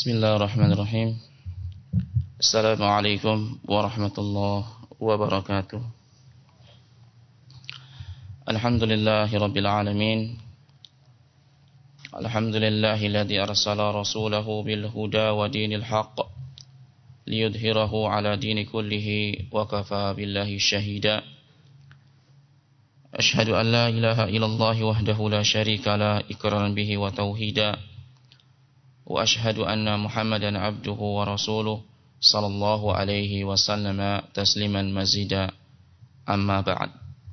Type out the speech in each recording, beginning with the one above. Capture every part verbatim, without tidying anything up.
Bismillahirrahmanirrahim. Assalamualaikum warahmatullahi wabarakatuh. Alhamdulillahirabbil alamin. Alhamdulillahilladzi arsala rasulahu bil huda wa dinil haqq liyudhhirahu ala dini kullihi wa kafa billahi syahida. Ashhadu an la ilaha illallah wahdahu la syarika la iqraran bihi wa tauhida. Wa ashhadu anna Muhammadan abduhu wa rasuluh sallallahu alaihi wasallam tasliman mazida, amma ba'd.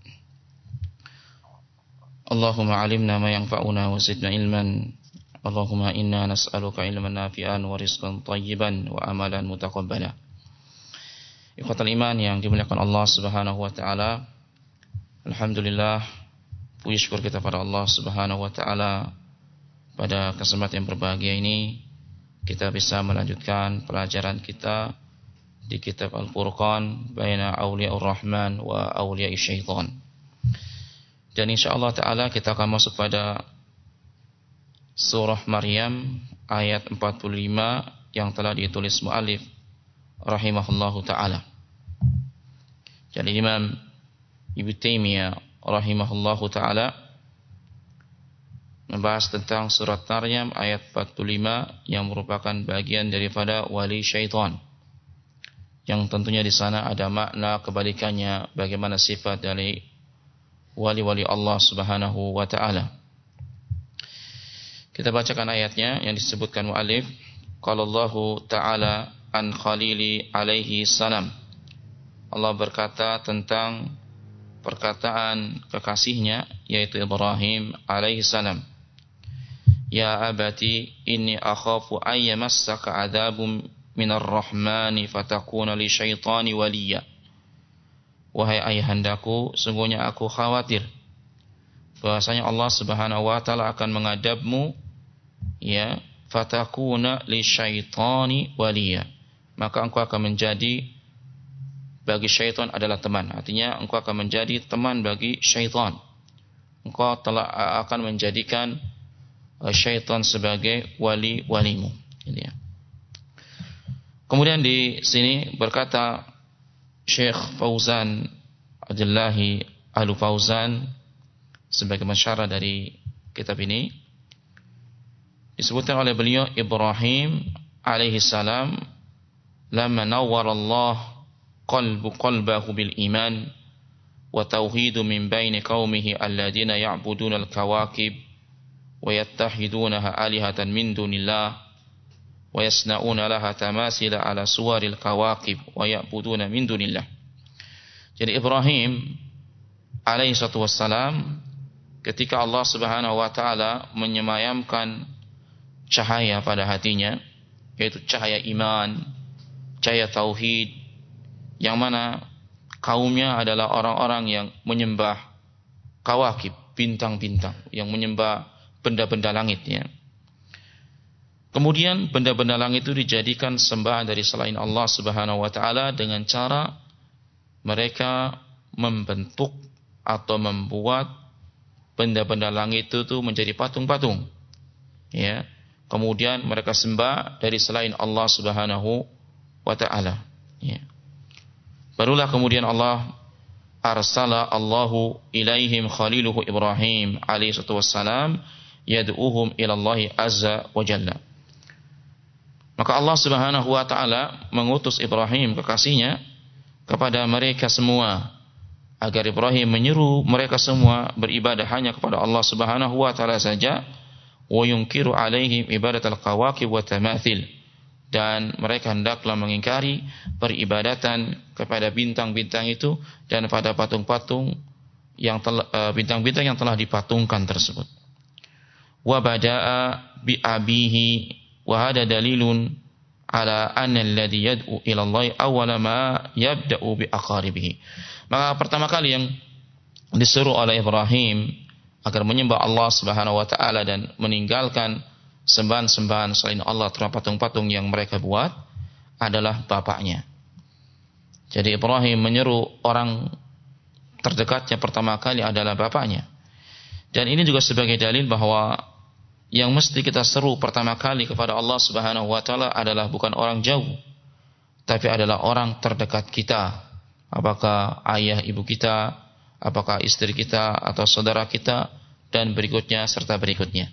Allahumma alimna ma yanfa'una wa zidna ilman. Allahumma inna nas'aluka ilman nafi'an wa rizqan thayyiban wa amalan mutaqabbala. Ikhwatal iman yang dimuliakan Allah Subhanahu wa taala, alhamdulillah, puji syukur kita pada Allah Subhanahu wa taala. Pada kesempatan yang berbahagia ini kita bisa melanjutkan pelajaran kita di kitab Al-Furqan baina awliyaur rahman wa awliyai syaitan. Dan insyaallah taala kita akan masuk pada surah Maryam ayat empat puluh lima yang telah ditulis muallif rahimahullahu taala. Jadi Imam Ibnu Taimiyah rahimahullahu taala membahas tentang surat Maryam ayat empat puluh lima yang merupakan bagian daripada wali syaitan. Yang tentunya di sana ada makna kebalikannya, bagaimana sifat dari wali-wali Allah Subhanahu wa taala. Kita bacakan ayatnya yang disebutkan muallif. Qala Allahu ta'ala an Khalili alaihi salam. Allah berkata tentang perkataan kekasihnya yaitu Ibrahim alaihi salam. Ya abati inni akhafu ayyamassaka adzabun minar rahmani fatakuna li syaitani waliya. Wahai ayahandaku, sungguhnya aku khawatir bahwasanya Allah Subhanahu wa taala akan mengadabmu, ya, fatakuna li syaitani waliya. Maka engkau akan menjadi bagi syaitan adalah teman. Artinya engkau akan menjadi teman bagi syaitan. Engkau telah akan menjadikan syaitan sebagai wali-walimu. Ini ya. Kemudian di sini berkata Syekh Fauzan Abdullahi Al-Fauzan sebagai masyarah dari kitab ini, disebutkan oleh beliau Ibrahim alaihi salam lamma nawwara Allah qalbu qalbahu bil iman wa tauhidu min baini qaumihi alladziina ya'buduna al-kawakib wa yattahidunaha alihatan min dunillah wa yasna'una laha tamasila ala suwaril kawakib wa ya'buduna min dunillah. Jadi Ibrahim alaihi salatu wassalam, ketika Allah Subhanahu wa taala menyemayamkan cahaya pada hatinya, yaitu cahaya iman, cahaya tauhid, yang mana kaumnya adalah orang-orang yang menyembah kawakib, bintang-bintang, yang menyembah benda-benda langit, ya. Kemudian benda-benda langit itu dijadikan sembahan dari selain Allah Subhanahu wa taala dengan cara mereka membentuk atau membuat benda-benda langit itu tuh menjadi patung-patung, ya. Kemudian mereka sembah dari selain Allah Subhanahu wa taala, ya. Barulah kemudian Allah arsala Allahu ilaihim khaliluhu Ibrahim alaihi salatu wassalam yad'uhum ila Allah azza wa jalla. Maka Allah Subhanahu wa taala mengutus Ibrahim kekasihnya kepada mereka semua agar Ibrahim menyeru mereka semua beribadah hanya kepada Allah Subhanahu wa taala saja, wa yunkiru alaihim ibadatal kawakib wa tamathil, dan mereka hendaklah mengingkari peribadatan kepada bintang-bintang itu dan pada patung-patung yang telah, bintang-bintang yang telah dipatungkan tersebut. Wa bada'a bi abihi wa hada dalilun ala anna alladhi yad'u ila Allah awwala ma yabda'u bi aqaribihi. Maka pertama kali yang disuruh oleh Ibrahim agar menyembah Allah Subhanahu wa taala dan meninggalkan sembahan-sembahan selain Allah terhadap patung-patung yang mereka buat adalah bapaknya. Jadi Ibrahim menyeru orang terdekatnya pertama kali adalah bapaknya. Dan ini juga sebagai dalil bahwa yang mesti kita seru pertama kali kepada Allah Subhanahu wa taala adalah bukan orang jauh, tapi adalah orang terdekat kita. Apakah ayah ibu kita, apakah istri kita atau saudara kita, dan berikutnya serta berikutnya.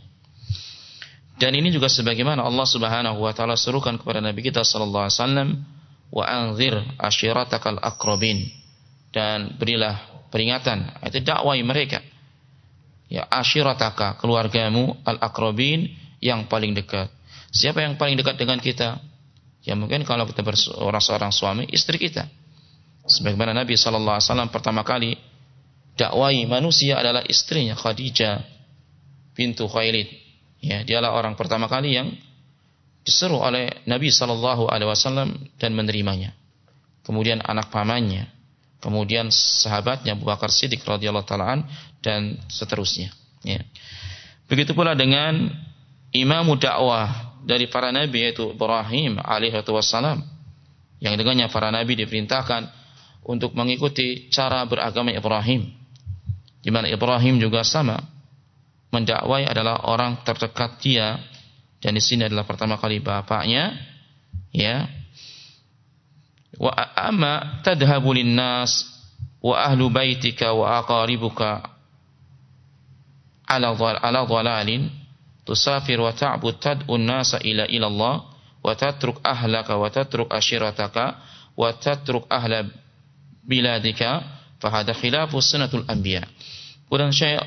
Dan ini juga sebagaimana Allah Subhanahu wa taala serukan kepada Nabi kita sallallahu alaihi wasallam, wa anzir ashiratakal aqrabin, dan berilah peringatan, itu dakwai mereka. Ya, ashirataka, keluargamu, al-aqrabin, yang paling dekat. Siapa yang paling dekat dengan kita? Ya mungkin kalau kita berseorang seorang suami, istri kita. Sebagaimana Nabi sallallahu alaihi wasallam pertama kali dakwai manusia adalah istrinya, Khadijah bintu Khuwailid. Ya, dialah orang pertama kali yang diseru oleh Nabi sallallahu alaihi wasallam dan menerimanya. Kemudian anak pamannya, kemudian sahabatnya Abu Bakar Siddiq radhiyallahu taala an, dan seterusnya. Ya. Begitu pula dengan imam dakwah dari para nabi, yaitu Ibrahim alaihi wassalam, yang dengannya para nabi diperintahkan untuk mengikuti cara beragama Ibrahim, di mana Ibrahim juga sama mendakwai adalah orang terdekat dia, dan di sini adalah pertama kali bapaknya. Ya. Wa amma tadhhabu linnas wa ahlu baitika wa aqaribuka ala ala dhalalin tusafir wa ta'bud tad'u an-nasa ila ila Allah wa tatruk ahlaka wa tatruk ashirataka wa tatruk ahla biladika fa hadha khilafu sunnatul anbiya. Kemudian Syekh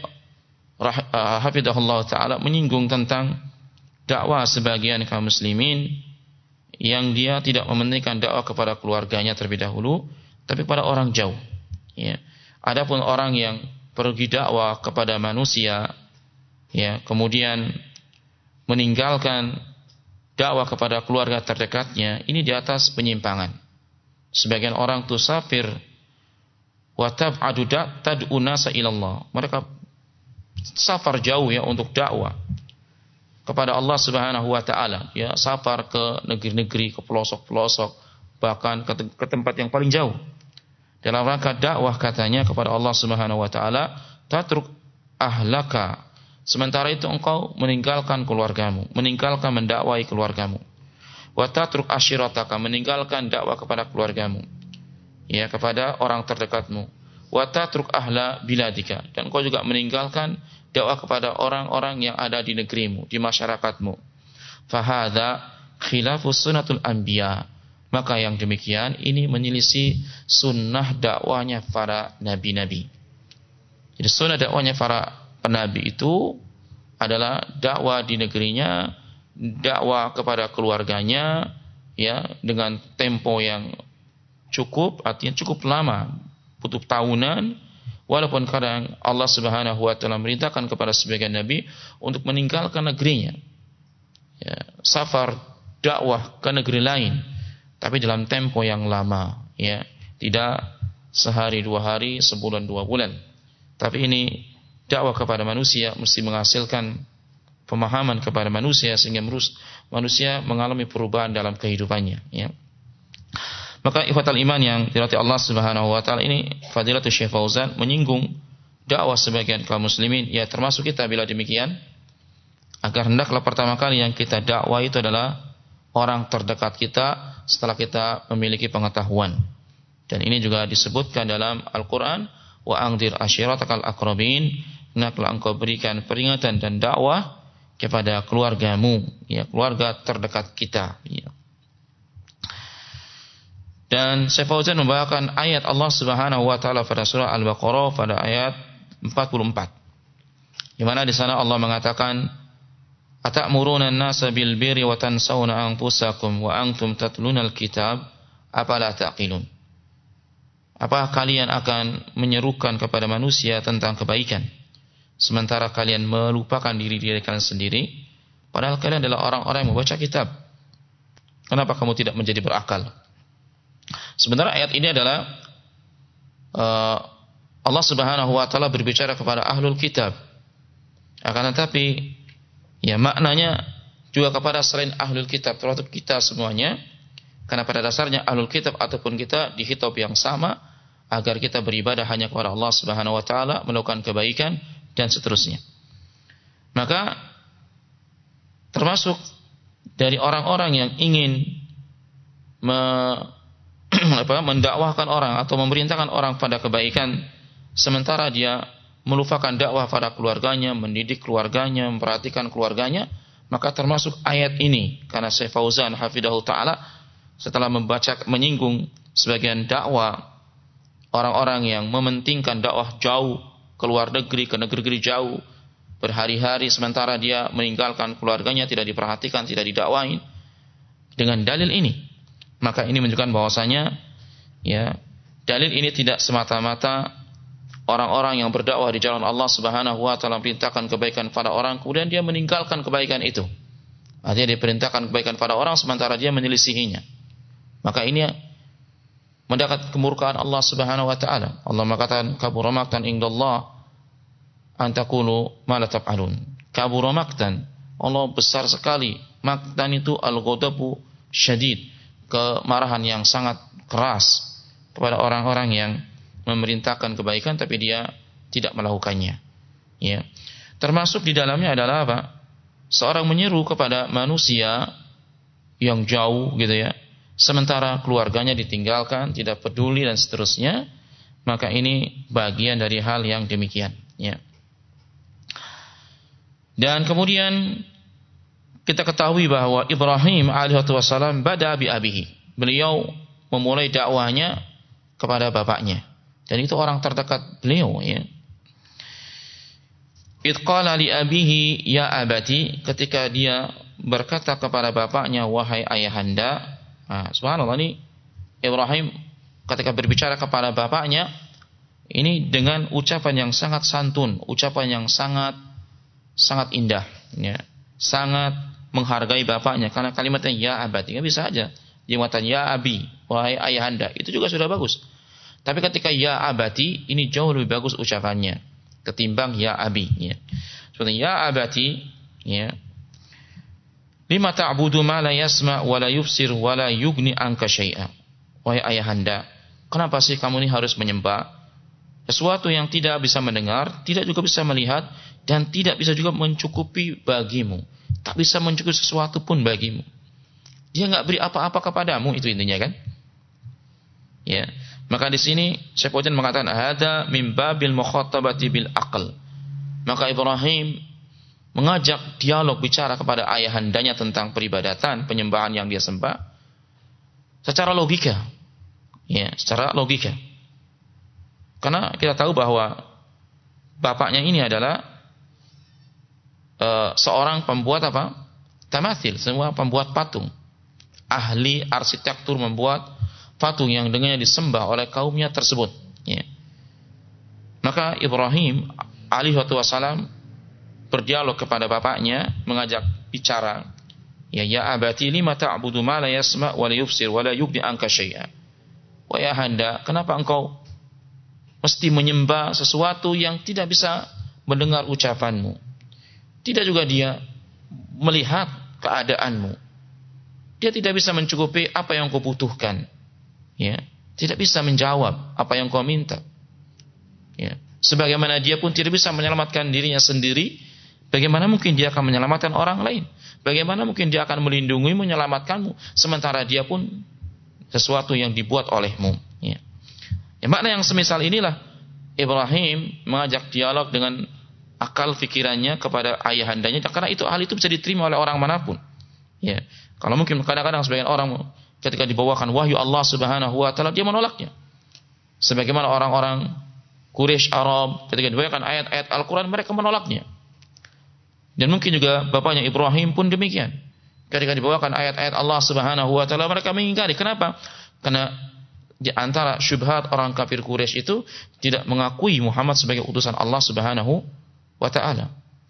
hafizahullah taala menyinggung tentang dakwah sebagian kaum muslimin yang dia tidak mementingkan dakwah kepada keluarganya terlebih dahulu, tapi kepada orang jauh. Ya. Adapun orang yang pergi dakwah kepada manusia, ya, kemudian meninggalkan dakwah kepada keluarga terdekatnya, ini di atas penyimpangan. Sebagian orang tusafir wa tab'adu tad'u nasa ilallah. Mereka safar jauh ya untuk dakwah kepada Allah Subhanahu wa taala, ya, safar ke negeri-negeri, ke pelosok-pelosok, bahkan ke, ke tempat yang paling jauh dalam rangka dakwah katanya kepada Allah Subhanahu wa taala. Tatruk ahlaka, sementara itu engkau meninggalkan keluargamu, meninggalkan mendakwai keluargamu. Wa tatruk ashirataka, meninggalkan dakwah kepada keluargamu, ya, kepada orang terdekatmu. Wa tatruk ahla biladika, dan engkau juga meninggalkan dakwah kepada orang-orang yang ada di negerimu, di masyarakatmu. Fahadha khilafus sunnatul anbiya, maka yang demikian ini menyelisih sunnah dakwahnya para nabi-nabi. Jadi sunnah dakwahnya para penabi itu adalah dakwah di negerinya, dakwah kepada keluarganya, ya, dengan tempo yang cukup, artinya cukup lama, butuh tahunan. Walaupun kadang Allah Subhanahu wa taala merintahkan kepada sebagian nabi untuk meninggalkan negerinya, ya, safar dakwah ke negeri lain, tapi dalam tempo yang lama, ya, tidak sehari dua hari, sebulan dua bulan. Tapi ini dakwah kepada manusia mesti menghasilkan pemahaman kepada manusia sehingga manusia mengalami perubahan dalam kehidupannya, ya. Maka ikhwatal iman yang dirahmati Allah Subhanahu wa taala, ini Fadilatul Syekh Fauzan menyinggung dakwah sebagian kaum muslimin, ya, termasuk kita bila demikian, agar hendaklah pertama kali yang kita dakwah itu adalah orang terdekat kita setelah kita memiliki pengetahuan. Dan ini juga disebutkan dalam Al-Qur'an, wa anzir ashiratakal aqrabin, hendaklah engkau berikan peringatan dan dakwah kepada keluargamu, ya, keluarga terdekat kita, ya. Dan Syekh Fauzan membawakan ayat Allah Subhanahu wa taala pada surah Al-Baqarah pada ayat empat puluh empat. Di mana di sana Allah mengatakan, "Atamuruna an-nasa bil birri wa tansawna anfusakum wa antum tatlunal kitab, afala taqilun?" Apakah kalian akan menyerukan kepada manusia tentang kebaikan sementara kalian melupakan diri-diri kalian sendiri, padahal kalian adalah orang-orang yang membaca kitab? Kenapa kamu tidak menjadi berakal? Sebenarnya ayat ini adalah uh, Allah Subhanahu wa taala berbicara kepada ahlul kitab. Akan tetapi, ya, maknanya juga kepada selain ahlul kitab, termasuk kita semuanya. Karena pada dasarnya ahlul kitab ataupun kita di khitab yang sama, agar kita beribadah hanya kepada Allah Subhanahu wa taala, melakukan kebaikan dan seterusnya. Maka termasuk dari orang-orang yang ingin me, apa, mendakwahkan orang atau memerintahkan orang pada kebaikan, sementara dia melupakan dakwah pada keluarganya, mendidik keluarganya, memperhatikan keluarganya, maka termasuk ayat ini. Karena Syekh Fauzan hafidhahu ta'ala setelah membaca, menyinggung sebagian dakwah orang-orang yang mementingkan dakwah jauh ke luar negeri, ke negeri-negeri jauh, berhari-hari sementara dia meninggalkan keluarganya, tidak diperhatikan, tidak didakwain, dengan dalil ini, maka ini menunjukkan bahwasanya ya, dalil ini tidak semata-mata orang-orang yang berdakwah di jalan Allah Subhanahu wa taala perintahkan kebaikan pada orang kemudian dia meninggalkan kebaikan itu. Artinya dia perintahkan kebaikan pada orang sementara dia menyelisihinya. Maka ini mendapat kemurkaan Allah Subhanahu wa taala. Allah mengatakan kabura maqtan indallah an taqulu ma la taf'alun. Kabura maqtan, Allah besar sekali. Maqtan itu al-ghadabu syadid, kemarahan yang sangat keras kepada orang-orang yang memerintahkan kebaikan tapi dia tidak melakukannya. Ya. Termasuk di dalamnya adalah apa? Seorang menyeru kepada manusia yang jauh gitu ya, sementara keluarganya ditinggalkan, tidak peduli dan seterusnya, maka ini bagian dari hal yang demikian. Ya. Dan kemudian kita ketahui bahwa Ibrahim alaihi wassalam bada bi abihi. Beliau memulai dakwahnya kepada bapaknya. Dan itu orang terdekat beliau ya. Idh qala li abihi ya abati, ketika dia berkata kepada bapaknya wahai ayahanda. Nah, subhanallah, ini Ibrahim ketika berbicara kepada bapaknya ini dengan ucapan yang sangat santun, ucapan yang sangat sangat indah ya. Sangat menghargai bapaknya karena kalimatnya ya abati. Enggak bisa aja dia mengatakan ya abi, wahai ayahanda. Itu juga sudah bagus. Tapi ketika ya abati, ini jauh lebih bagus ucapannya ketimbang ya abi. Ya. Seperti ya abati, ya. Lima ta'budu ma la yasma' wa la yubsir wa la yugni anka syai'a. Wahai ayahanda, kenapa sih kamu ini harus menyembah sesuatu yang tidak bisa mendengar, tidak juga bisa melihat, dan tidak bisa juga mencukupi bagimu. Tak bisa mencukupi sesuatu pun bagimu. Dia enggak beri apa-apa kepadamu, itu intinya kan? Ya. Maka di sini Syekh Fauzan mengatakan hada min babil mukhatabati bil aql. Maka Ibrahim mengajak dialog bicara kepada ayahandanya tentang peribadatan, penyembahan yang dia sembah secara logika. Ya, secara logika. Karena kita tahu bahwa bapaknya ini adalah uh, seorang pembuat apa? Tamathil, semua pembuat patung. Ahli arsitektur membuat patung yang dengannya disembah oleh kaumnya tersebut. Ya. Maka Ibrahim alaihi wassalam berdialog kepada bapaknya, mengajak bicara. Ya ya abati lima ta'budu ma la yasma' wa la yubsir wa la yughni anka syai'a. Wahai ayahanda, kenapa engkau mesti menyembah sesuatu yang tidak bisa mendengar ucapanmu? Tidak juga dia melihat keadaanmu. Dia tidak bisa mencukupi apa yang kau butuhkan. Ya, tidak bisa menjawab apa yang kau minta. Ya, sebagaimana dia pun tidak bisa menyelamatkan dirinya sendiri, bagaimana mungkin dia akan menyelamatkan orang lain? Bagaimana mungkin dia akan melindungi, menyelamatkanmu, sementara dia pun sesuatu yang dibuat olehmu? Ya. Ya, makna yang semisal inilah Ibrahim mengajak dialog dengan akal fikirannya kepada ayahandanya, karena itu hal itu bisa diterima oleh orang manapun. Ya, kalau mungkin kadang-kadang sebagian orang ketika dibawakan wahyu Allah Subhanahu wa taala dia menolaknya. Sebagaimana orang-orang Quraisy Arab ketika dibawakan ayat-ayat Al-Qur'an mereka menolaknya. Dan mungkin juga bapaknya Ibrahim pun demikian. Ketika dibawakan ayat-ayat Allah Subhanahu wa taala mereka mengingkari. Kenapa? Karena di antara syubhat orang kafir Quraisy itu tidak mengakui Muhammad sebagai utusan Allah Subhanahu wa taala.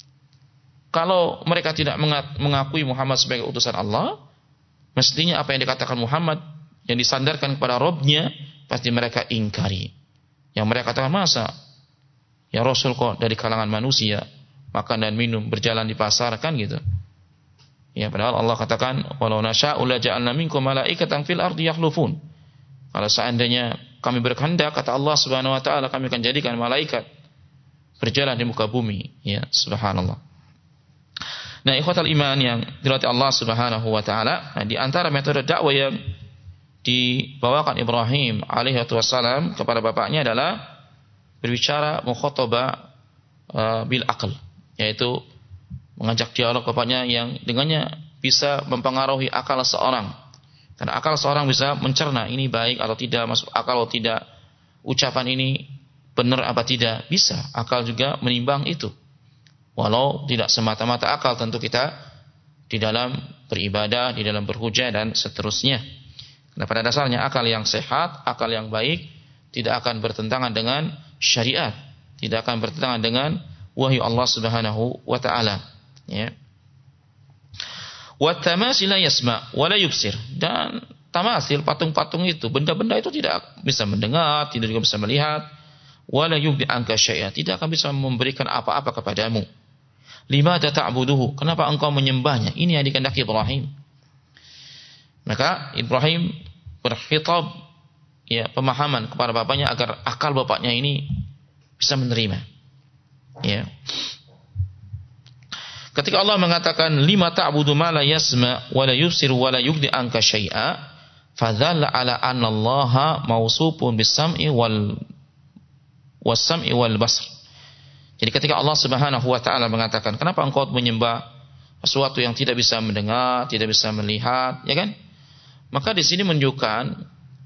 Kalau mereka tidak mengakui Muhammad sebagai utusan Allah, mestinya apa yang dikatakan Muhammad yang disandarkan kepada Rabb-nya pasti mereka ingkari. Yang mereka katakan, masa ya Rasul kok dari kalangan manusia, makan dan minum, berjalan di pasar kan gitu. Ya, padahal Allah katakan walau nasya'u la ja'alna minkum malaikatan fil ardi yakhlufun. Kalau seandainya kami berkehendak, kata Allah Subhanahu wa taala, kami akan jadikan malaikat berjalan di muka bumi. Ya, subhanallah. Nah, ikhwatal iman yang dirahmati Allah Subhanahu wa taala, nah, di antara metode dakwah yang dibawakan Ibrahim alaihi wassalam kepada bapaknya adalah berbicara mukhatabah uh, bil aql, yaitu mengajak dialog bapaknya yang dengannya bisa mempengaruhi akal seorang. Karena akal seorang bisa mencerna ini baik atau tidak, masuk akal atau tidak, ucapan ini benar apa tidak, bisa. Akal juga menimbang itu. Walau tidak semata-mata akal, tentu kita di dalam beribadah, di dalam berhujah dan seterusnya. Nah, pada dasarnya akal yang sehat, akal yang baik tidak akan bertentangan dengan syariat, tidak akan bertentangan dengan wahyu Allah Subhanahu wa taala, ya. Wa tamasil la yasma wa la yubsir, dan tamasil, patung-patung itu, benda-benda itu tidak bisa mendengar, tidak juga bisa melihat, wa la yubdi anka syai'a, tidak akan bisa memberikan apa-apa kepadamu. Lima ta'buduhu, kenapa engkau menyembahnya? Ini yang dikehendaki Ibrahim. Maka Ibrahim berkhitab, ya, pemahaman kepada bapaknya agar akal bapaknya ini bisa menerima. Ya. Ketika Allah mengatakan lima ta'budu ma la yasma wa la yubsir wa la yughni anka syai'a, fadzalla ala anna Allah mausufun bis-sam'i wal was-sam'i wal basr. Jadi ketika Allah Subhanahu wa taala mengatakan, kenapa engkau menyembah sesuatu yang tidak bisa mendengar, tidak bisa melihat, ya kan? Maka di sini menunjukkan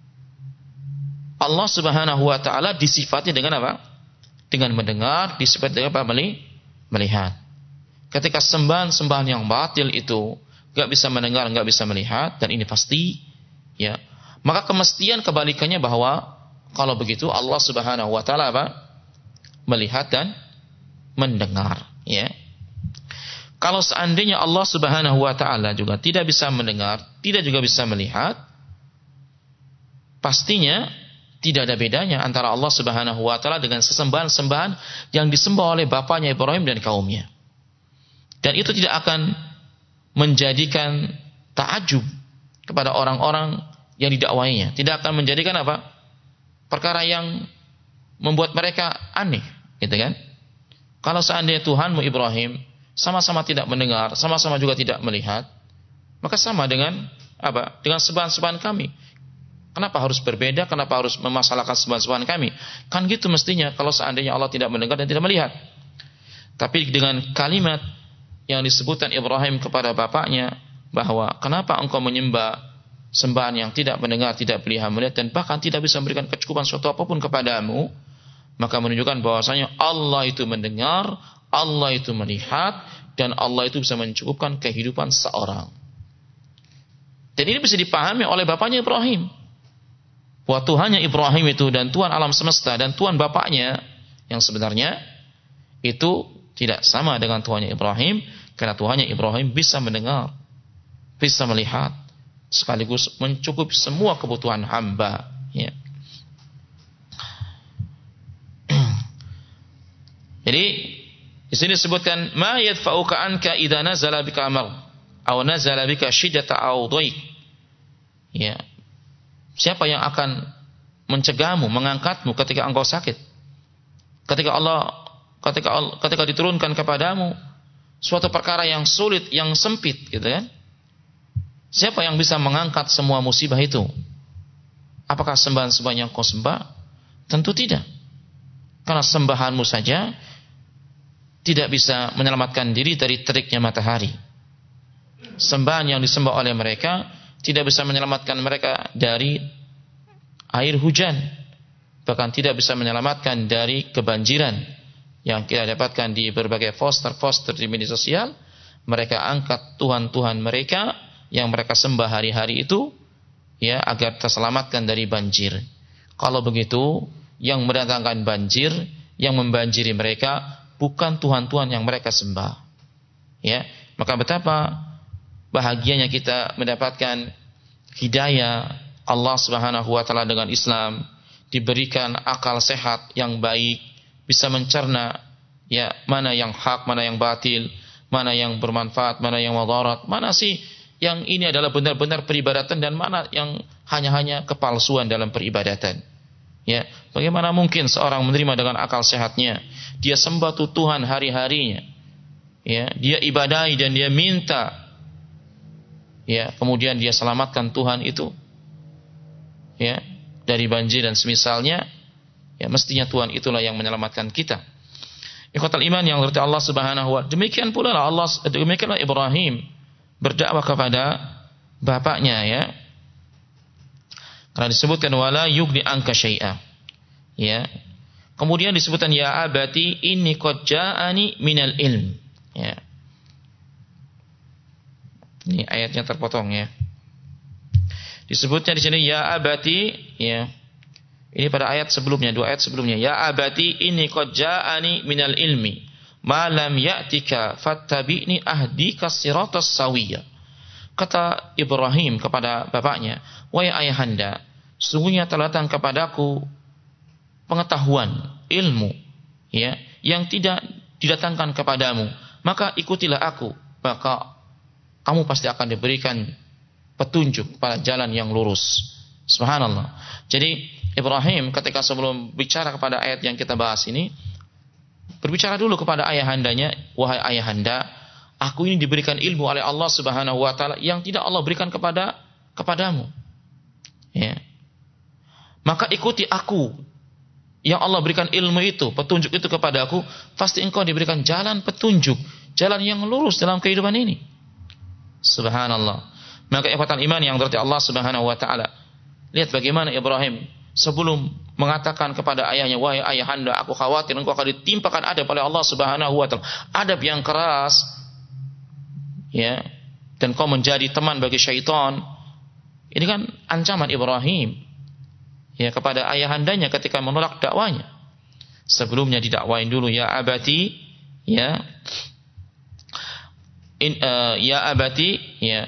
Allah Subhanahu wa taala disifati dengan apa? Dengan mendengar, disifati dengan apa? Melihat. Ketika sembahan-sembahan yang batil itu enggak bisa mendengar, enggak bisa melihat, dan ini pasti, ya. Maka kemestian kebalikannya bahwa kalau begitu Allah Subhanahu wa taala apa? Melihat dan mendengar, ya. Kalau seandainya Allah Subhanahu wa taala juga tidak bisa mendengar, tidak juga bisa melihat, pastinya tidak ada bedanya antara Allah Subhanahu wa taala dengan sesembahan-sembahan yang disembah oleh bapaknya Ibrahim dan kaumnya. Dan itu tidak akan menjadikan ta'ajub kepada orang-orang yang didakwainya, tidak akan menjadikan apa? Perkara yang membuat mereka aneh, gitu kan? Kalau seandainya Tuhanmu Ibrahim sama-sama tidak mendengar, sama-sama juga tidak melihat, maka sama dengan apa? Dengan sembahan-sembahan kami. Kenapa harus berbeda? Kenapa harus memasalahkan sembahan-sembahan kami? Kan gitu mestinya kalau seandainya Allah tidak mendengar dan tidak melihat. Tapi dengan kalimat yang disebutkan Ibrahim kepada bapaknya, bahwa kenapa engkau menyembah sembahan yang tidak mendengar, tidak melihat, melihat, dan bahkan tidak bisa memberikan kecukupan suatu apapun kepadamu, maka menunjukkan bahwasanya Allah itu mendengar, Allah itu melihat, dan Allah itu bisa mencukupkan kehidupan seorang. Dan ini bisa dipahami oleh bapaknya Ibrahim. Bahwa Tuhannya Ibrahim itu dan Tuhan alam semesta dan Tuhan bapaknya yang sebenarnya itu tidak sama dengan Tuhannya Ibrahim, karena Tuhannya Ibrahim bisa mendengar, bisa melihat, sekaligus mencukupi semua kebutuhan hamba, ya. Jadi di sini disebutkan ma yadfa'uka anka idza nazala bika amr aw nazala bika shiddata aw dhaik. Ya. Siapa yang akan mencegahmu, mengangkatmu ketika engkau sakit? Ketika Allah ketika ketika diturunkan kepadamu suatu perkara yang sulit, yang sempit, gitu kan? Siapa yang bisa mengangkat semua musibah itu? Apakah sembahan-sembahan yang kau sembah? Tentu tidak. Karena sembahanmu saja tidak bisa menyelamatkan diri dari teriknya matahari. Sembahan yang disembah oleh mereka tidak bisa menyelamatkan mereka dari air hujan, bahkan tidak bisa menyelamatkan dari kebanjiran yang kita dapatkan di berbagai poster-poster di media sosial. Mereka angkat Tuhan-Tuhan mereka yang mereka sembah hari-hari itu, ya, agar terselamatkan dari banjir. Kalau begitu, yang mendatangkan banjir, yang membanjiri mereka bukan Tuhan-Tuhan yang mereka sembah. Ya, maka betapa bahagianya kita mendapatkan hidayah Allah Subhanahu wa taala dengan Islam, diberikan akal sehat yang baik, bisa mencerna, ya, mana yang hak, mana yang batil, mana yang bermanfaat, mana yang mudarat, mana sih yang ini adalah benar-benar peribadatan dan mana yang hanya-hanya kepalsuan dalam peribadatan. Ya, bagaimana mungkin seorang menerima dengan akal sehatnya, dia sembah Tuhan hari-harinya, ya, dia ibadahi dan dia minta, ya, kemudian dia selamatkan Tuhan itu, ya, dari banjir dan semisalnya, ya, mestinya Tuhan itulah yang menyelamatkan kita. Ikhwatal iman yang berarti Allah Subhanahu wa ta'ala. Demikian pula lah Allah, demikianlah Ibrahim berdakwah kepada bapaknya, ya. Karena disebutkan wala yugni anka syai'a. Ya. Kemudian disebutkan ya abati inni qad ja'ani minal ilm. Ya. Ini ayatnya terpotong, ya. Disebutnya di sini ya abati, ya. Ini pada ayat sebelumnya, dua ayat sebelumnya. Ya abati inni qad ja'ani minal ilmi ma lam ya'tika fattabi'ni ahdika siratas sawiyya. Kata Ibrahim kepada bapaknya, wahai ayahanda, sungguhnya telah datang kepadaku pengetahuan, ilmu, ya, yang tidak didatangkan kepadamu, maka ikutilah aku, maka kamu pasti akan diberikan petunjuk pada jalan yang lurus. Subhanallah. Jadi Ibrahim ketika sebelum bicara kepada ayat yang kita bahas ini, berbicara dulu kepada ayahandanya, wahai ayahanda, aku ini diberikan ilmu oleh Allah Subhanahu wa ta'ala yang tidak Allah berikan kepada kepadamu. Ya. Maka ikuti aku yang Allah berikan ilmu itu, petunjuk itu kepada aku, pasti engkau diberikan jalan petunjuk, jalan yang lurus dalam kehidupan ini. Subhanallah. Maka ikhwatan iman yang berarti Allah Subhanahu wa ta'ala, lihat bagaimana Ibrahim sebelum mengatakan kepada ayahnya, wahai ayahanda, aku khawatir engkau akan ditimpakan adab oleh Allah Subhanahu wa ta'ala, adab yang keras, ya, dan kau menjadi teman bagi syaitan. Ini kan ancaman Ibrahim, ya, kepada ayahandanya ketika menolak dakwanya. Sebelumnya didakwain dulu, ya abati, ya, in, uh, ya abati, ya,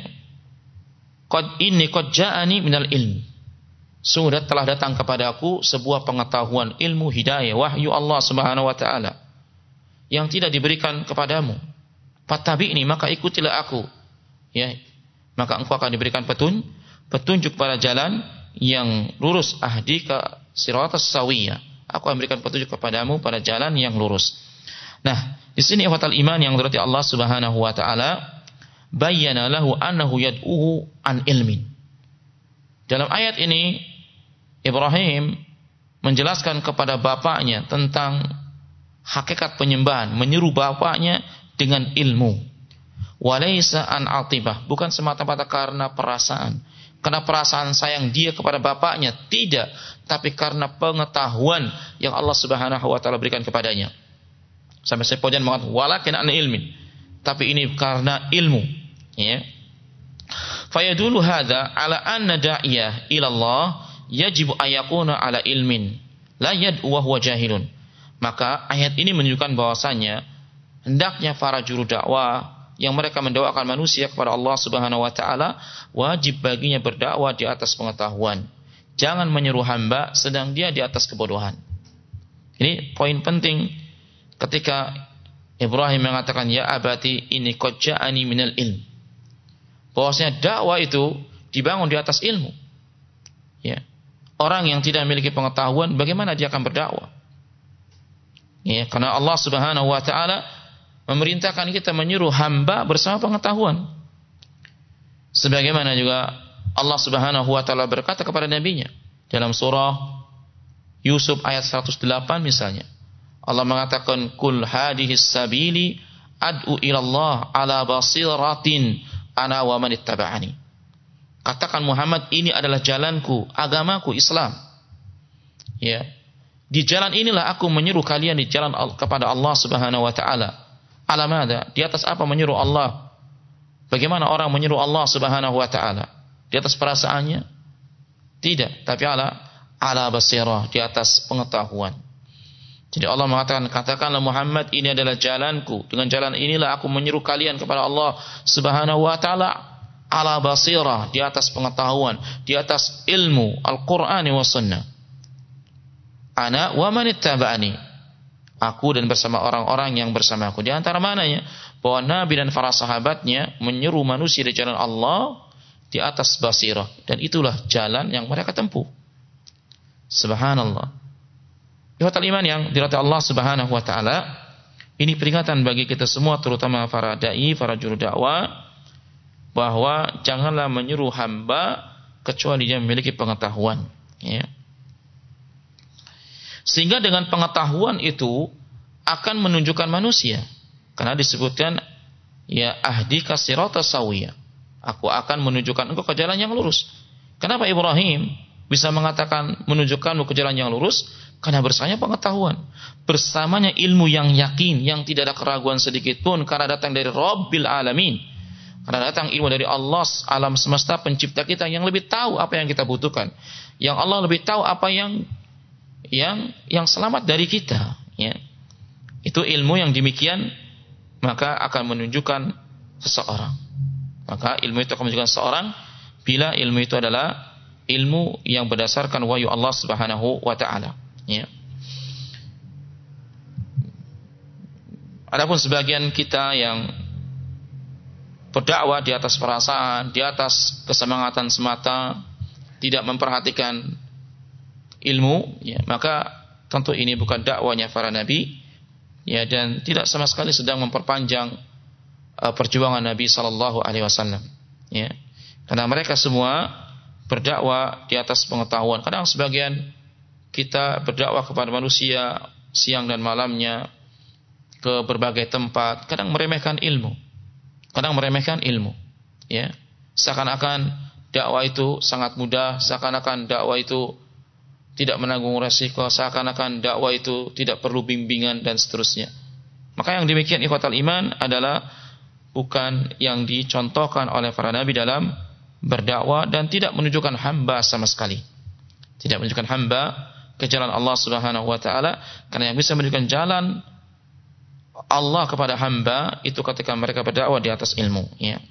qad inni qad ja'ani minal ilm. Sungguh telah datang kepadaku sebuah pengetahuan, ilmu, hidayah, wahyu Allah Subhanahu wa ta'ala yang tidak diberikan kepadamu. Fattabi'ni, maka ikutilah aku, ya, maka engkau akan diberikan petun, petunjuk pada jalan yang lurus. Ahdika siratas sawiyya, aku akan berikan petunjuk kepadamu pada jalan yang lurus. Nah, di sini ikhwatal iman yang berarti Allah Subhanahu wa ta'ala bayyana lahu annahu yad'uhu an ilmin. Dalam ayat ini Ibrahim menjelaskan kepada bapaknya tentang hakikat penyembahan, menyeru bapaknya dengan ilmu. Walaysa an atibah, bukan semata-mata karena perasaan, karena perasaan sayang dia kepada bapaknya, tidak, tapi karena pengetahuan yang Allah Subhanahu wa ta'ala berikan kepadanya. Sampai sepojan mengatakan walakin an ilmin, tapi ini karena ilmu, ya. Fayadulu hadza ala anna da'iyah ila Allah yajibu ayakuna ala ilmin la yad'u wa huwa jahilun. Maka ayat ini menunjukkan bahwasanya hendaknya para juru dakwah yang mereka mendakwakan manusia kepada Allah Subhanahu wa ta'ala wajib baginya berdakwah di atas pengetahuan. Jangan menyeru hamba sedang dia di atas kebodohan. Ini poin penting ketika Ibrahim mengatakan ya abati ini qad ja'ani minal ilm. Bahwasanya dakwah itu dibangun di atas ilmu. Ya. Orang yang tidak memiliki pengetahuan, bagaimana dia akan berdakwah? Ya, karena Allah Subhanahu wa ta'ala memerintahkan kita menyuruh hamba bersama pengetahuan. Sebagaimana juga Allah Subhanahu wa ta'ala berkata kepada nabinya dalam surah Yusuf ayat seratus delapan misalnya. Allah mengatakan kul hadihis sabili ad'u ilallah ala basiratin ana wa man ittaba'ani. Katakan Muhammad, ini adalah jalanku, agamaku Islam. Ya. Di jalan inilah aku menyeru kalian di jalan kepada Allah Subhanahu wa ta'ala. Alamada, di atas apa menyeru Allah? Bagaimana orang menyeru Allah Subhanahu wa ta'ala? Di atas perasaannya? Tidak, tapi ala ala basirah, di atas pengetahuan. Jadi Allah mengatakan, katakanlah Muhammad, ini adalah jalanku. Dengan jalan inilah aku menyeru kalian kepada Allah Subhanahu wa ta'ala. Ala basirah, di atas pengetahuan, di atas ilmu Al-Quran wa Sunnah. Ana wa man ittaba'ani, aku dan bersama orang-orang yang bersama aku. Di antara mananya bahwa Nabi dan para sahabatnya menyeru manusia di jalan Allah di atas basirah, dan itulah jalan yang mereka tempuh. Subhanallah. Ikhwatal iman yang dirahmati Allah Subhanahu wa ta'ala, Ini peringatan bagi kita semua, terutama para dai, para juru dakwah, bahwa janganlah menyuruh hamba kecuali dia memiliki pengetahuan, ya. Sehingga dengan pengetahuan itu akan menunjukkan manusia, karena disebutkan ya ahdika sirata sawiyah, aku akan menunjukkan engkau ke jalan yang lurus. Kenapa Ibrahim bisa mengatakan menunjukkanmu ke jalan yang lurus? Karena bersamanya pengetahuan, bersamanya ilmu yang yakin, yang tidak ada keraguan sedikit pun, karena datang dari Rabbil Alamin, karena datang ilmu dari Allah alam semesta pencipta kita, yang lebih tahu apa yang kita butuhkan, yang Allah lebih tahu apa yang yang yang selamat dari kita, ya. Itu ilmu yang demikian maka akan menunjukkan seseorang. Maka ilmu itu akan menunjukkan seseorang bila ilmu itu adalah ilmu yang berdasarkan wahyu Allah Subhanahu wa taala, ya. Adapun sebagian kita yang berdakwah di atas perasaan, di atas kesemangatan semata, tidak memperhatikan ilmu, ya, maka tentu ini bukan dakwanya para nabi, ya, dan tidak sama sekali sedang memperpanjang uh, perjuangan Nabi sallallahu alaihi wasallam, ya. Karena mereka semua berdakwah di atas pengetahuan. Kadang sebagian kita berdakwah kepada manusia siang dan malamnya ke berbagai tempat, kadang meremehkan ilmu. Kadang meremehkan ilmu, ya. Seakan-akan dakwah itu sangat mudah, seakan-akan dakwah itu tidak menanggung resiko, seakan-akan dakwah itu tidak perlu bimbingan dan seterusnya. Maka yang demikian ikhwatal iman adalah bukan yang dicontohkan oleh para nabi dalam berdakwah, dan tidak menunjukkan hamba sama sekali. Tidak menunjukkan hamba ke jalan Allah Subhanahu wa taala, karena yang bisa menunjukkan jalan Allah kepada hamba itu ketika mereka berdakwah di atas ilmu, ya.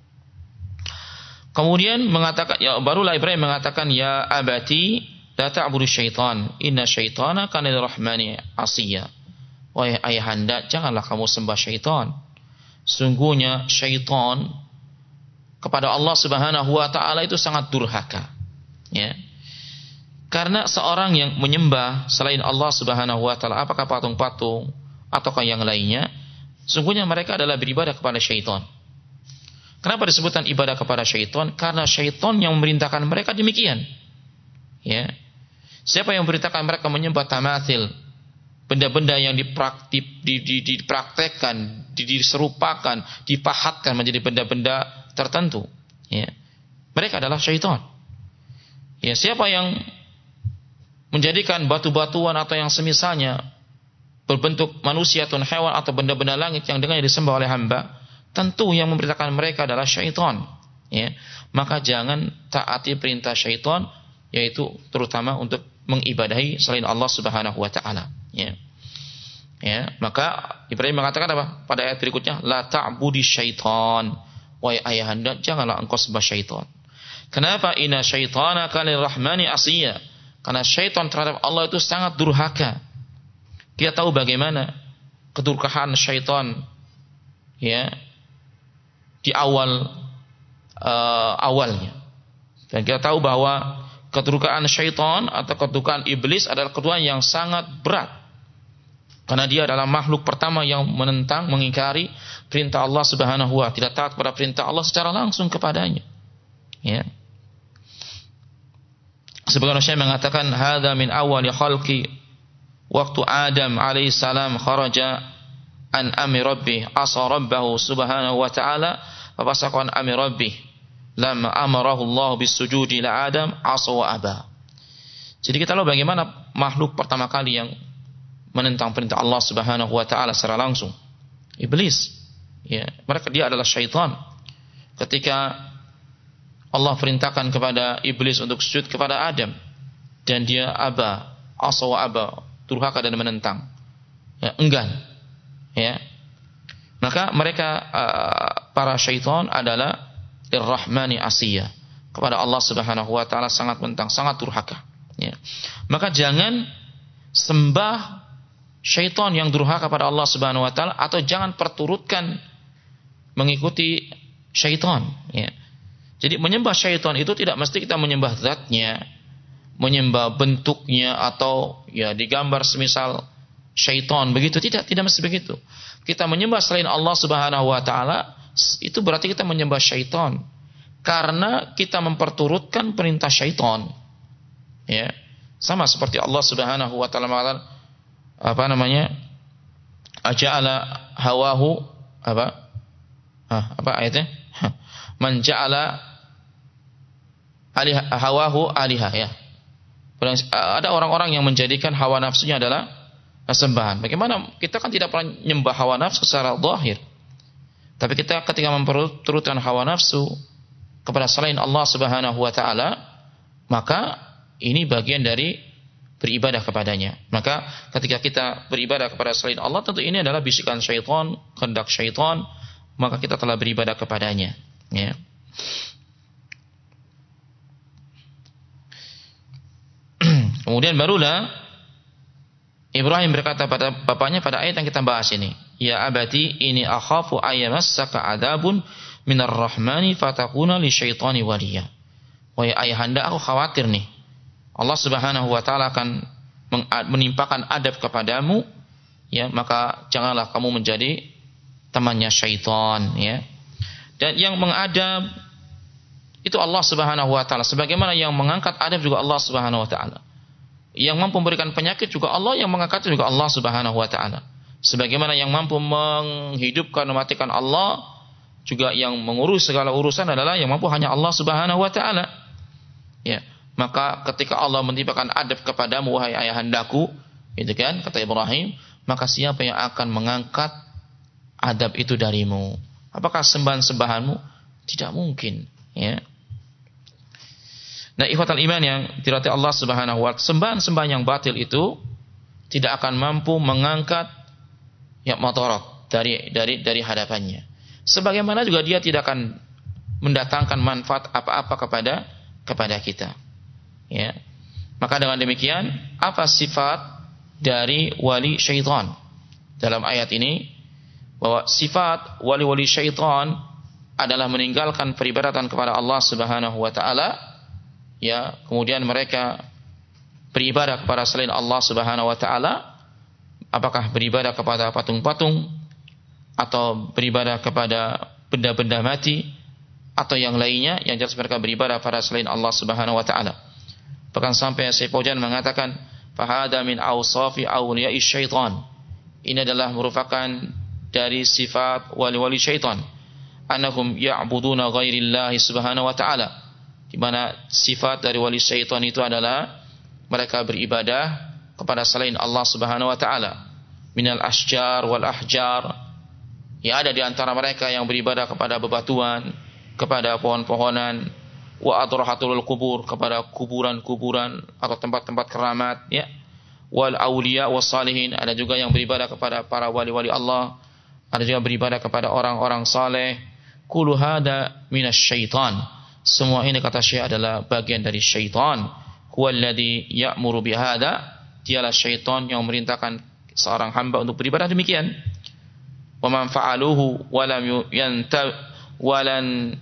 Kemudian mengatakan, ya, barulah Ibrahim mengatakan, ya abati la ta'budu syaitan, inna syaitana kana lirrahmani asiya. Wahai ayahanda, janganlah kamu sembah syaitan. Sungguhnya syaitan kepada Allah Subhanahu wa taala itu sangat durhaka, ya. Karena seorang yang menyembah selain Allah Subhanahu wa taala, apakah patung-patung ataukah yang lainnya, sungguhnya mereka adalah beribadah kepada syaitan. Kenapa disebutkan ibadah kepada syaitan? Karena syaitan yang memerintahkan mereka demikian, ya. Siapa yang memerintahkan mereka menyembah tamathil, benda-benda yang dipraktik, dipraktekkan, diserupakan, dipahatkan menjadi benda-benda tertentu, ya. Mereka adalah syaitan. Ya, siapa yang menjadikan batu-batuan atau yang semisalnya berbentuk manusia atau hewan atau benda-benda langit yang dengannya disembah oleh hamba, tentu yang memerintahkan mereka adalah syaitan, ya. Maka jangan taati perintah syaitan, yaitu terutama untuk mengibadahi selain Allah Subhanahu wa taala, ya. Ya, maka Ibrahim mengatakan apa? Pada ayat berikutnya, la ta'budi syaitan. Wahai ayahanda, janganlah engkau sembah syaitan. Kenapa? Inna syaitana kana lirrahmani asiya. Karena syaitan terhadap Allah itu sangat durhaka. Kita tahu bagaimana kedurhakaan syaitan, ya, di awal uh, awalnya. Dan kita tahu bahwa kedurhakaan syaitan atau kedurhakaan iblis adalah kedua yang sangat berat. Karena dia adalah makhluk pertama yang menentang, mengingkari perintah Allah Subhanahu wa taala, tidak taat kepada perintah Allah secara langsung kepadanya, ya. Sebagian Syekh mengatakan, hadza min awwali khalqi, waktu Adam alaihi salam kharaja an amri rabbih, asa rabbahu subhanahu wa ta'ala, fa fasaqa an amri rabbih, lamma amarahu Allah bisujudi la Adam asa wa aba. Jadi kita tahu bagaimana makhluk pertama kali yang menentang perintah Allah Subhanahu wa taala secara langsung, iblis, ya. Mereka dia adalah syaitan. Ketika Allah perintahkan kepada iblis untuk sujud kepada Adam, dan dia aba, asa wa aba, durhaka dan menentang, ya, enggan, ya. Maka mereka uh, para syaitan adalah lirrahmani asiya, kepada Allah Subhanahu wa taala sangat menentang, sangat durhaka, ya. Maka jangan sembah syaitan yang durhaka pada Allah Subhanahu wa taala, atau jangan perturutkan mengikuti syaitan, ya. Jadi menyembah syaitan itu tidak mesti kita menyembah zatnya, menyembah bentuknya, atau ya digambar semisal syaitan, begitu. Tidak, tidak mesti begitu. Kita menyembah selain Allah Subhanahu wa taala, itu berarti kita menyembah syaitan. Karena kita memperturutkan perintah syaitan. Ya. Sama seperti Allah Subhanahu wa taala mengatakan apa namanya? Aja'ala hawahu apa? Ah, apa ayatnya? Man ja'ala aliha hawahu aliha, ya. Ada orang-orang yang menjadikan hawa nafsunya adalah sembahan. Bagaimana? Kita kan tidak pernah nyembah hawa nafsu secara zahir. Tapi kita ketika memperturutkan hawa nafsu kepada selain Allah Subhanahu wa taala, maka ini bagian dari beribadah kepadanya. Maka ketika kita beribadah kepada selain Allah, tentu ini adalah bisikan syaitan, kehendak syaitan, maka kita telah beribadah kepadanya, ya. Kemudian barulah Ibrahim berkata pada bapaknya pada ayat yang kita bahas ini, ya abati ini akhafu ayyamassaka adzabun minar rahmani fatakuna li syaitani waliya. Wahai ayahanda, aku khawatir nih Allah Subhanahu wa taala akan menimpakan adab kepadamu, ya, maka janganlah kamu menjadi temannya syaitan, ya. Dan yang mengadab itu Allah Subhanahu wa taala, sebagaimana yang mengangkat adab juga Allah Subhanahu wa taala. Yang mampu memberikan penyakit juga Allah, yang mengangkat juga Allah Subhanahu wa taala. Sebagaimana yang mampu menghidupkan, mematikan Allah, juga yang mengurus segala urusan adalah yang mampu hanya Allah Subhanahu wa taala. Ya, maka ketika Allah menimpakan adab kepadamu wahai ayahandaku, itu kan kata Ibrahim, maka siapa yang akan mengangkat adab itu darimu? Apakah sembahan-sembahanmu? Tidak mungkin, ya. Nah, ikhwatal iman yang dirahmati Allah Subhanahu wa taala, sembahan-sembahan yang batil itu tidak akan mampu mengangkat ya madarat dari dari dari hadapannya. Sebagaimana juga dia tidak akan mendatangkan manfaat apa-apa kepada kepada kita. Ya. Maka dengan demikian, apa sifat dari wali syaitan? Dalam ayat ini bahwa sifat wali-wali syaitan adalah meninggalkan peribadatan kepada Allah Subhanahu wa taala. Ya, kemudian mereka beribadah kepada selain Allah Subhanahu wa taala, apakah beribadah kepada patung-patung atau beribadah kepada benda-benda mati atau yang lainnya, yang jelas mereka beribadah pada selain Allah Subhanahu wa taala. Bahkan sampai Syekh Fauzan mengatakan, "Fahada min awsafi awliya'i syaitan." Ini adalah merupakan dari sifat wali-wali syaitan. Annahum ya'buduna ghairillahi subhanahu wa ta'ala. Di mana sifat dari wali syaitan itu adalah mereka beribadah kepada selain Allah Subhanahu wa taala. Minal asjar wal ahjar. Ya, ada di antara mereka yang beribadah kepada bebatuan, kepada pohon-pohonan, wa adrahatul kubur, kepada kuburan-kuburan atau tempat-tempat keramat, ya. Wal auliya was salihin, ada juga yang beribadah kepada para wali-wali Allah, ada juga beribadah kepada orang-orang saleh. Kullu hada minasyaitan. Semua ini kata Syekh adalah bagian dari syaitan. Huwallazi ya'muru bihada, dialah syaitan yang memerintahkan seorang hamba untuk beribadah demikian. Wa man fa'aluhu wa lam yanta wa lan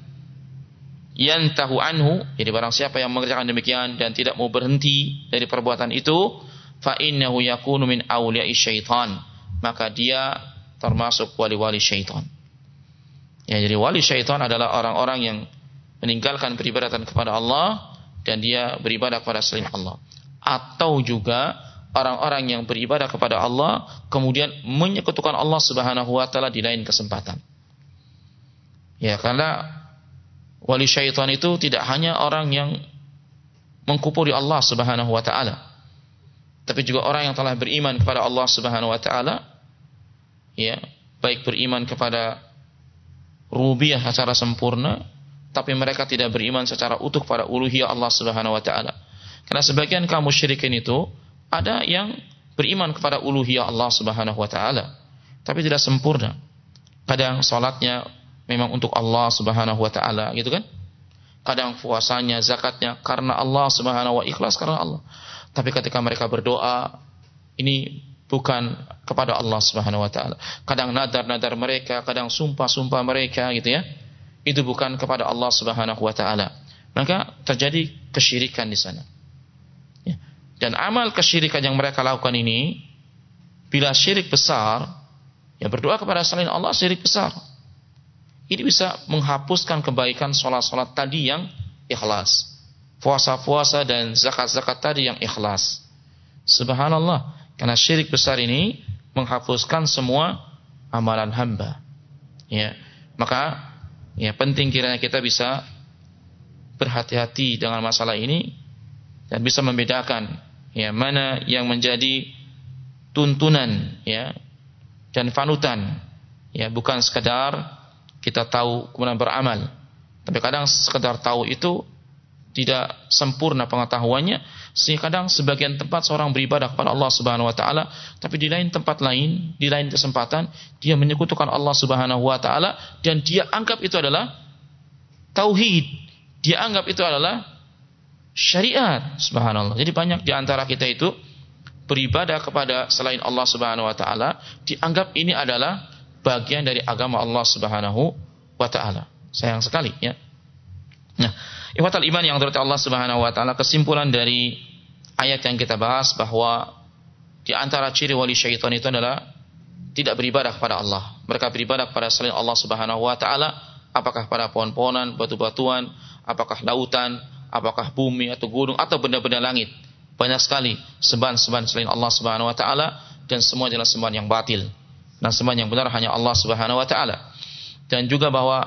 yantahu anhu, jadi barang siapa yang mengerjakan demikian dan tidak mau berhenti dari perbuatan itu, fa innahu yakunu min awliya'i syaitan, maka dia termasuk wali-wali syaitan. Ya, jadi wali syaitan adalah orang-orang yang meninggalkan peribadatan kepada Allah dan dia beribadah kepada selain Allah. Atau juga orang-orang yang beribadah kepada Allah kemudian menyekutukan Allah Subhanahu wa taala di lain kesempatan. Ya, karena wali syaitan itu tidak hanya orang yang mengkufuri Allah Subhanahu wa taala, tapi juga orang yang telah beriman kepada Allah Subhanahu wa taala, ya, baik beriman kepada rububiyah secara sempurna, tapi mereka tidak beriman secara utuh pada uluhiyah Allah Subhanahu wa taala. Karena sebagian kaum musyrikin itu ada yang beriman kepada uluhiyah Allah Subhanahu wa taala, tapi tidak sempurna. Kadang salatnya memang untuk Allah Subhanahu wa taala, gitu kan? Kadang puasanya, zakatnya karena Allah Subhanahu wa ikhlas karena Allah. Tapi ketika mereka berdoa, ini bukan kepada Allah Subhanahu wa taala. Kadang nadar-nadar mereka, kadang sumpah-sumpah mereka, gitu ya. Itu bukan kepada Allah Subhanahu wa taala. Maka terjadi kesyirikan di sana. Ya. Dan amal kesyirikan yang mereka lakukan ini Bila syirik besar, ya berdoa kepada selain Allah syirik besar. Ini bisa menghapuskan kebaikan sholat-sholat tadi yang ikhlas, puasa-puasa dan zakat-zakat tadi yang ikhlas. Subhanallah, karena syirik besar ini menghapuskan semua amalan hamba. Ya, maka ya penting kiranya kita bisa berhati-hati dengan masalah ini dan bisa membedakan ya mana yang menjadi tuntunan ya dan panutan. Ya, bukan sekadar kita tahu kemudian beramal. Tapi kadang sekedar tahu itu tidak sempurna pengetahuannya, sehingga kadang sebagian tempat seorang beribadah kepada Allah Subhanahu wa taala, tapi di lain tempat lain, di lain kesempatan dia menyekutukan Allah Subhanahu wa taala dan dia anggap itu adalah tauhid. Dia anggap itu adalah syariat. Subhanallah. Jadi banyak di antara kita itu beribadah kepada selain Allah Subhanahu wa taala dianggap ini adalah bagian dari agama Allah Subhanahu wa taala. Sayang sekali ya. Nah, ikhwatal iman yang dirahmati Allah Subhanahu wa taala, kesimpulan dari ayat yang kita bahas bahwa di antara ciri wali syaitan itu adalah tidak beribadah kepada Allah. Mereka beribadah kepada selain Allah Subhanahu wa taala, apakah pada pohon-pohonan, batu-batuan, apakah lautan, apakah bumi atau gunung atau benda-benda langit. Banyak sekali sembahan-sembahan selain Allah Subhanahu wa taala dan semua adalah sembahan yang batil. Dan sembahan yang benar hanya Allah Subhanahu wa taala. Dan juga bahwa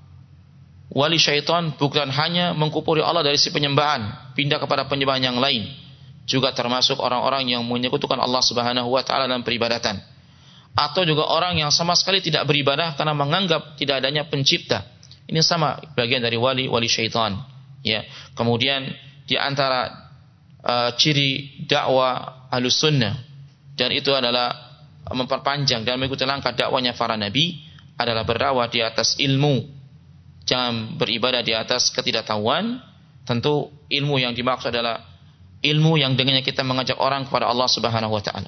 wali syaitan bukan hanya mengkufuri Allah dari si penyembahan, pindah kepada penyembahan yang lain. Juga termasuk orang-orang yang menyekutukan Allah Subhanahu wa taala dalam peribadatan. Atau juga orang yang sama sekali tidak beribadah karena menganggap tidak adanya pencipta. Ini sama bagian dari wali wali syaitan. Ya. Kemudian di antara uh, ciri dakwah Ahlus Sunnah, dan itu adalah memperpanjang dan mengikuti langkah dakwanya para nabi, adalah berdakwah di atas ilmu. Jangan beribadah di atas ketidaktahuan. Tentu ilmu yang dimaksud adalah ilmu yang dengannya kita mengajak orang kepada Allah Subhanahu wa taala.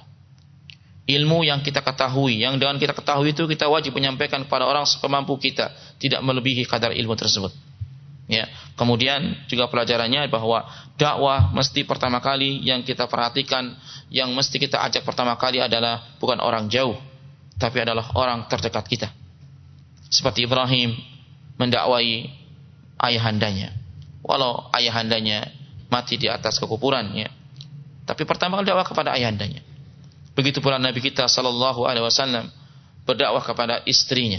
Ilmu yang kita ketahui, yang dengan kita ketahui itu kita wajib menyampaikan kepada orang semampu kita, tidak melebihi kadar ilmu tersebut. Ya, kemudian juga pelajarannya bahwa dakwah mesti pertama kali yang kita perhatikan, yang mesti kita ajak pertama kali adalah bukan orang jauh, tapi adalah orang terdekat kita. Seperti Ibrahim mendakwai ayahandanya, walau ayahandanya mati di atas kekufuran, ya. Tapi pertama kali dakwah kepada ayahandanya. Begitu pula Nabi kita sallallahu alaihi wasallam berdakwah kepada istrinya,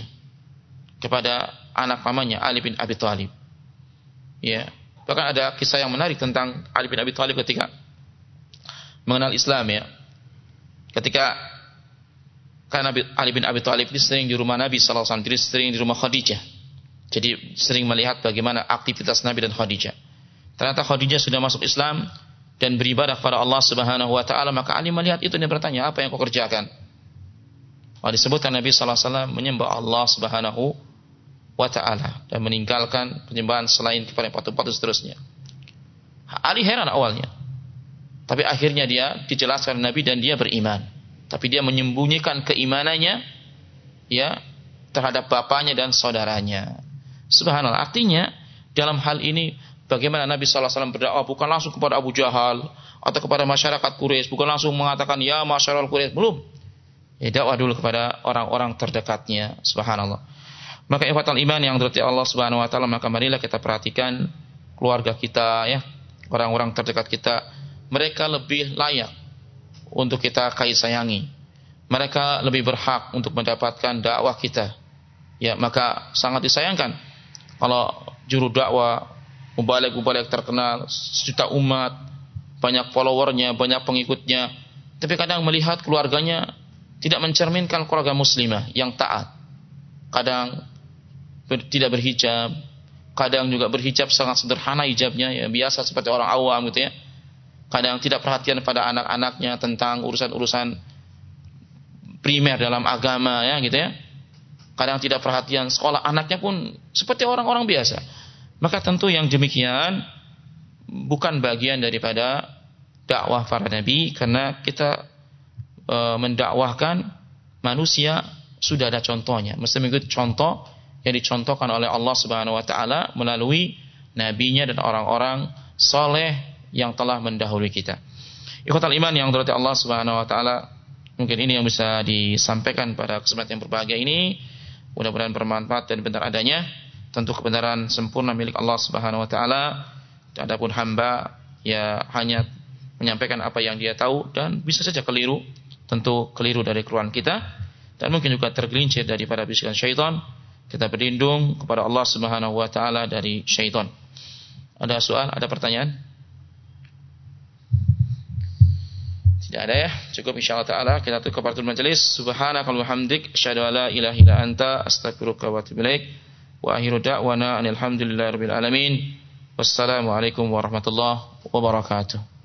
kepada anak pamannya Ali bin Abi Thalib. Ya, bahkan ada kisah yang menarik tentang Ali bin Abi Thalib ketika mengenal Islam, ya. Ketika karena Ali bin Abi Thalib ini sering di rumah Nabi sallallahu alaihi wasallam, jadi sering di rumah Khadijah. Jadi sering melihat bagaimana aktivitas Nabi dan Khadijah. Ternyata Khadijah sudah masuk Islam dan beribadah kepada Allah Subhanahu wa taala, maka Ali melihat itu dan bertanya, "Apa yang kau kerjakan?" Oh, disebutkan Nabi sallallahu alaihi wasallam menyembah Allah Subhanahu wa ta'ala dan meninggalkan penyembahan selain kepada patung-patung seterusnya. Ali heran awalnya, tapi akhirnya dia dijelaskan Nabi dan dia beriman. Tapi dia menyembunyikan keimanannya ya terhadap bapaknya dan saudaranya. Subhanallah. Artinya dalam hal ini bagaimana Nabi sallallahu alaihi wasallam berdakwah bukan langsung kepada Abu Jahal atau kepada masyarakat Quraisy, bukan langsung mengatakan ya masyarakat Quraisy, belum. Ya, dakwah dulu kepada orang-orang terdekatnya. Subhanallah. Maka ikhwatal iman yang dirahmati Allah Subhanahu wa taala, maka marilah kita perhatikan keluarga kita, ya, orang-orang terdekat kita. Mereka lebih layak untuk kita kasih sayangi. Mereka lebih berhak untuk mendapatkan dakwah kita. Ya, maka sangat disayangkan kalau juru dakwah mubaligh-mubaligh terkenal, sejuta umat, banyak followernya, banyak pengikutnya, tapi kadang melihat keluarganya tidak mencerminkan keluarga muslimah yang taat. Kadang ber, tidak berhijab, kadang juga berhijab sangat sederhana hijabnya, ya biasa seperti orang awam gitu ya. Kadang tidak perhatian pada anak-anaknya tentang urusan-urusan primer dalam agama, ya gitu ya. Kadang tidak perhatian sekolah anaknya pun seperti orang-orang biasa. Maka tentu yang demikian bukan bagian daripada dakwah para nabi, karena kita e, mendakwahkan manusia sudah ada contohnya. Mesti mengikuti contoh yang dicontohkan oleh Allah Subhanahu wa taala melalui nabinya dan orang-orang saleh yang telah mendahului kita. Ikhwatal iman yang dirahmati Allah Subhanahu wa taala, Mungkin ini yang bisa disampaikan pada kesempatan yang berbahagia ini. Mudah-mudahan bermanfaat dan benar adanya. Tentu kebenaran sempurna milik Allah Subhanahu wa taala. Adapun hamba ya hanya menyampaikan apa yang dia tahu dan bisa saja keliru. Tentu keliru dari keluhan kita dan mungkin juga tergelincir daripada bisikan syaitan. Kita berlindung kepada Allah Subhanahu wa taala dari syaitan. Ada soal, ada pertanyaan? Tidak ada ya. Cukup insyaallah taala kita tutup kafatul majelis. Subhanakallahumma wa hamdik asyhadu an la ilaha illa anta astaghfiruka wa atubu ilaik. Wa akhiru da'wana alhamdulillahirabbil alamin. Wassalamualaikum warahmatullahi wabarakatuh.